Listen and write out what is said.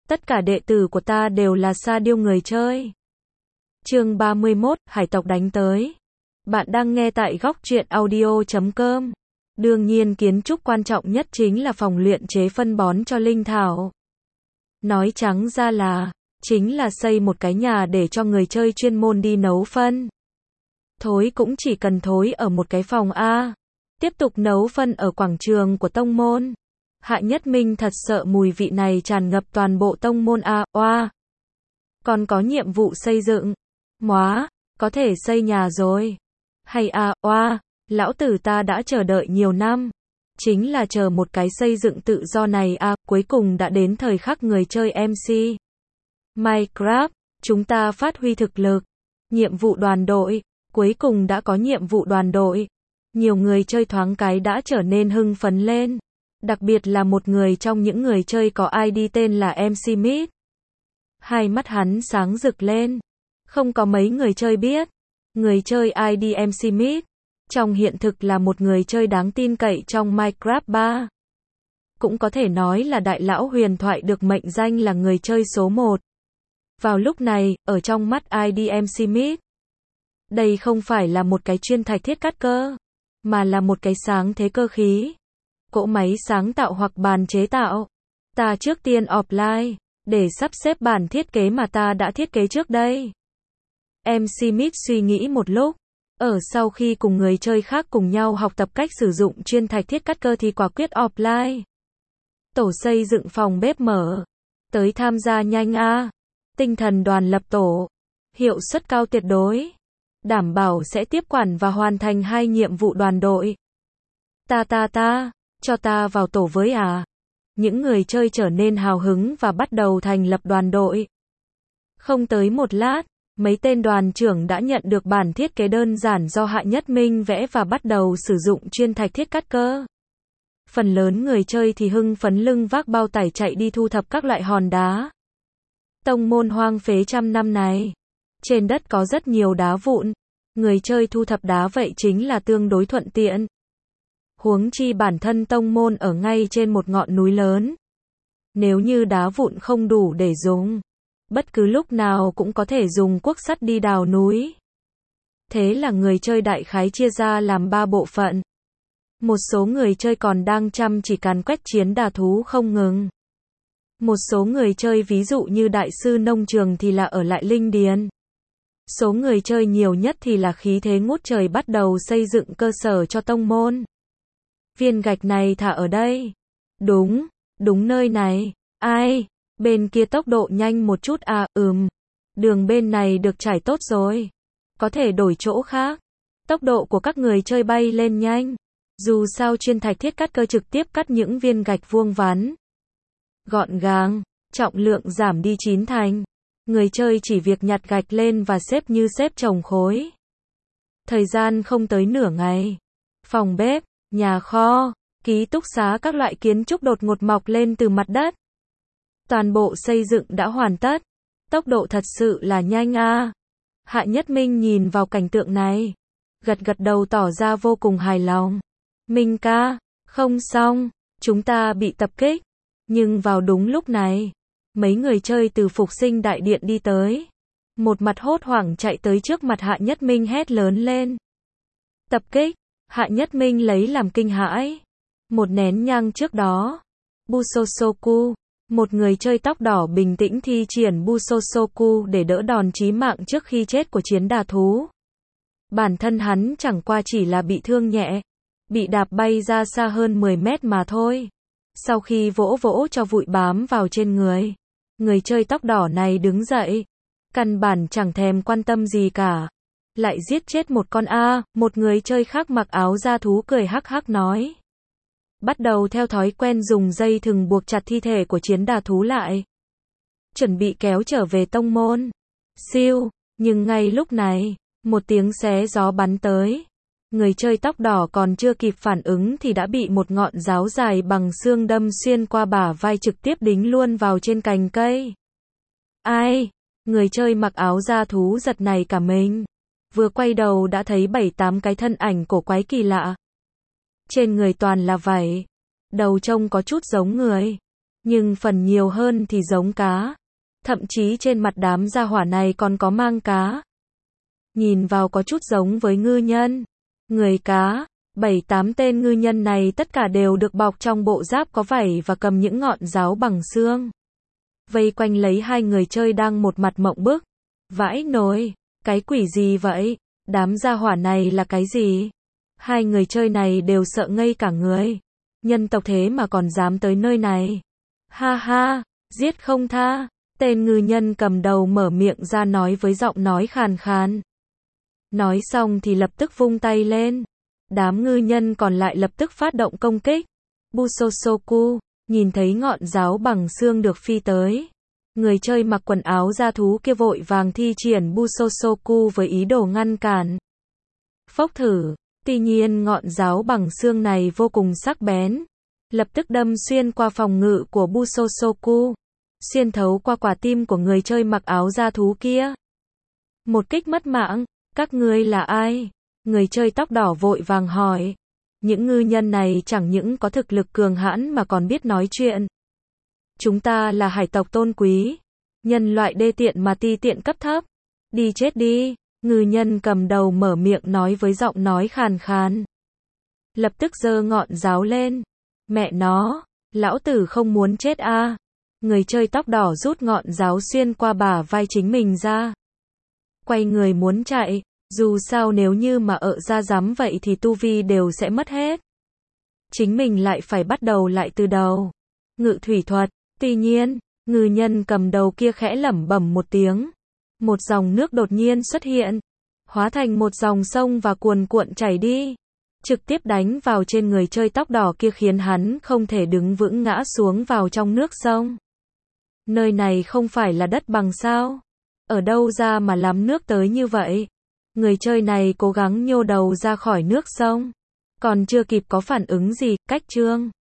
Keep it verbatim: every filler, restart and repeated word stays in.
Tất cả đệ tử của ta đều là sa điêu người chơi. Chương ba mươi mốt, hải tộc đánh tới. Bạn đang nghe tại góc truyện audio chấm com. Đương nhiên kiến trúc quan trọng nhất chính là phòng luyện chế phân bón cho linh thảo. Nói trắng ra là, chính là xây một cái nhà để cho người chơi chuyên môn đi nấu phân. Thối cũng chỉ cần thối ở một cái phòng A. Tiếp tục nấu phân ở quảng trường của tông môn. Hạ Nhất Minh thật sợ mùi vị này tràn ngập toàn bộ tông môn A, oa. Còn có nhiệm vụ xây dựng. Móa, có thể xây nhà rồi. Hay A, oa, lão tử ta đã chờ đợi nhiều năm. Chính là chờ một cái xây dựng tự do này A, cuối cùng đã đến thời khắc người chơi em xê. Minecraft, chúng ta phát huy thực lực. Nhiệm vụ đoàn đội, cuối cùng đã có nhiệm vụ đoàn đội. Nhiều người chơi thoáng cái đã trở nên hưng phấn lên. Đặc biệt là một người trong những người chơi có i đê tên là em xê Mít. Hai mắt hắn sáng rực lên. Không có mấy người chơi biết. Người chơi i đê em xê Mít, trong hiện thực là một người chơi đáng tin cậy trong Minecraft ba. Cũng có thể nói là đại lão huyền thoại được mệnh danh là người chơi số một. Vào lúc này, ở trong mắt i đê em xê Mít, đây không phải là một cái chuyên thạch thiết cắt cơ, mà là một cái sáng thế cơ khí. Cỗ máy sáng tạo hoặc bàn chế tạo. Ta trước tiên offline, để sắp xếp bản thiết kế mà ta đã thiết kế trước đây. em xê Mít suy nghĩ một lúc. Ở sau khi cùng người chơi khác cùng nhau học tập cách sử dụng chuyên thạch thiết cắt cơ thì quả quyết offline. Tổ xây dựng phòng bếp mở. Tới tham gia nhanh a. Tinh thần đoàn lập tổ. Hiệu suất cao tuyệt đối. Đảm bảo sẽ tiếp quản và hoàn thành hai nhiệm vụ đoàn đội. Ta ta ta, cho ta vào tổ với à. Những người chơi trở nên hào hứng và bắt đầu thành lập đoàn đội. Không tới một lát, mấy tên đoàn trưởng đã nhận được bản thiết kế đơn giản do Hạ Nhất Minh vẽ và bắt đầu sử dụng chuyên thạch thiết cắt cơ. Phần lớn người chơi thì hưng phấn lưng vác bao tải chạy đi thu thập các loại hòn đá. Tông môn hoang phế trăm năm này, trên đất có rất nhiều đá vụn. Người chơi thu thập đá vậy chính là tương đối thuận tiện. Huống chi bản thân tông môn ở ngay trên một ngọn núi lớn. Nếu như đá vụn không đủ để dùng, bất cứ lúc nào cũng có thể dùng cuốc sắt đi đào núi. Thế là người chơi đại khái chia ra làm ba bộ phận. Một số người chơi còn đang chăm chỉ càn quét chiến đà thú không ngừng. Một số người chơi ví dụ như đại sư nông trường thì là ở lại linh điền. Số người chơi nhiều nhất thì là khí thế ngút trời bắt đầu xây dựng cơ sở cho tông môn. Viên gạch này thả ở đây. Đúng, đúng nơi này. Ai, bên kia tốc độ nhanh một chút à, ừm. Đường bên này được trải tốt rồi. Có thể đổi chỗ khác. Tốc độ của các người chơi bay lên nhanh. Dù sao chuyên thạch thiết cắt cơ trực tiếp cắt những viên gạch vuông vắn. Gọn gàng, trọng lượng giảm đi chín thành. Người chơi chỉ việc nhặt gạch lên và xếp như xếp chồng khối. Thời gian không tới nửa ngày. Phòng bếp, nhà kho, ký túc xá các loại kiến trúc đột ngột mọc lên từ mặt đất. Toàn bộ xây dựng đã hoàn tất. Tốc độ thật sự là nhanh a. Hạ Nhất Minh nhìn vào cảnh tượng này, gật gật đầu tỏ ra vô cùng hài lòng. Minh ca, không xong, chúng ta bị tập kích. Nhưng vào đúng lúc này, mấy người chơi từ phục sinh đại điện đi tới. Một mặt hốt hoảng chạy tới trước mặt Hạ Nhất Minh hét lớn lên. Tập kích, Hạ Nhất Minh lấy làm kinh hãi. Một nén nhang trước đó, Busosoku, một người chơi tóc đỏ bình tĩnh thi triển Busosoku để đỡ đòn chí mạng trước khi chết của chiến đà thú. Bản thân hắn chẳng qua chỉ là bị thương nhẹ, bị đạp bay ra xa hơn mười mét mà thôi. Sau khi vỗ vỗ cho bụi bám vào trên người, người chơi tóc đỏ này đứng dậy, căn bản chẳng thèm quan tâm gì cả. Lại giết chết một con A, một người chơi khác mặc áo da thú cười hắc hắc nói. Bắt đầu theo thói quen dùng dây thừng buộc chặt thi thể của chiến đà thú lại. Chuẩn bị kéo trở về tông môn. Siêu, nhưng ngay lúc này, một tiếng xé gió bắn tới. Người chơi tóc đỏ còn chưa kịp phản ứng thì đã bị một ngọn giáo dài bằng xương đâm xuyên qua bả vai trực tiếp đính luôn vào trên cành cây. Ai? Người chơi mặc áo da thú giật nảy cả mình. Vừa quay đầu đã thấy bảy tám cái thân ảnh cổ quái kỳ lạ. Trên người toàn là vảy. Đầu trông có chút giống người. nhưng phần nhiều hơn thì giống cá. Thậm chí trên mặt đám gia hỏa này còn có mang cá. Nhìn vào có chút giống với ngư nhân. Người cá, bảy tám tên ngư nhân này tất cả đều được bọc trong bộ giáp có vảy và cầm những ngọn giáo bằng xương. Vây quanh lấy hai người chơi đang một mặt mộng bức. Vãi nồi, cái quỷ gì vậy? Đám gia hỏa này là cái gì? Hai người chơi này đều sợ ngây cả người. Nhân tộc thế mà còn dám tới nơi này. Ha ha, giết không tha. Tên ngư nhân cầm đầu mở miệng ra nói với giọng nói khàn khàn. Nói xong thì lập tức vung tay lên. Đám ngư nhân còn lại lập tức phát động công kích. Busosoku, nhìn thấy ngọn giáo bằng xương được phi tới. Người chơi mặc quần áo da thú kia vội vàng thi triển Busosoku với ý đồ ngăn cản. Phốc thử, tuy nhiên ngọn giáo bằng xương này vô cùng sắc bén. Lập tức đâm xuyên qua phòng ngự của Busosoku. Xuyên thấu qua quả tim của người chơi mặc áo da thú kia. Một kích mất mạng, các ngươi là ai? Người chơi tóc đỏ vội vàng hỏi. Những ngư nhân này chẳng những có thực lực cường hãn mà còn biết nói chuyện. Chúng ta là hải tộc tôn quý. Nhân loại đê tiện mà ti tiện cấp thấp. Đi chết đi. Ngư nhân cầm đầu mở miệng nói với giọng nói khàn khàn. Lập tức giơ ngọn giáo lên. Mẹ nó, lão tử không muốn chết a. À. Người chơi tóc đỏ rút ngọn giáo xuyên qua bả vai chính mình ra. Quay người muốn chạy. Dù sao nếu như mà ợ ra dám vậy thì tu vi đều sẽ mất hết. Chính mình lại phải bắt đầu lại từ đầu. Ngự thủy thuật. Tuy nhiên, ngư nhân cầm đầu kia khẽ lẩm bẩm một tiếng. Một dòng nước đột nhiên xuất hiện. Hóa thành một dòng sông và cuồn cuộn chảy đi. Trực tiếp đánh vào trên người chơi tóc đỏ kia khiến hắn không thể đứng vững ngã xuống vào trong nước sông. Nơi này không phải là đất bằng sao? Ở đâu ra mà lắm nước tới như vậy? Người chơi này cố gắng nhô đầu ra khỏi nước sông. Còn chưa kịp có phản ứng gì, cách chương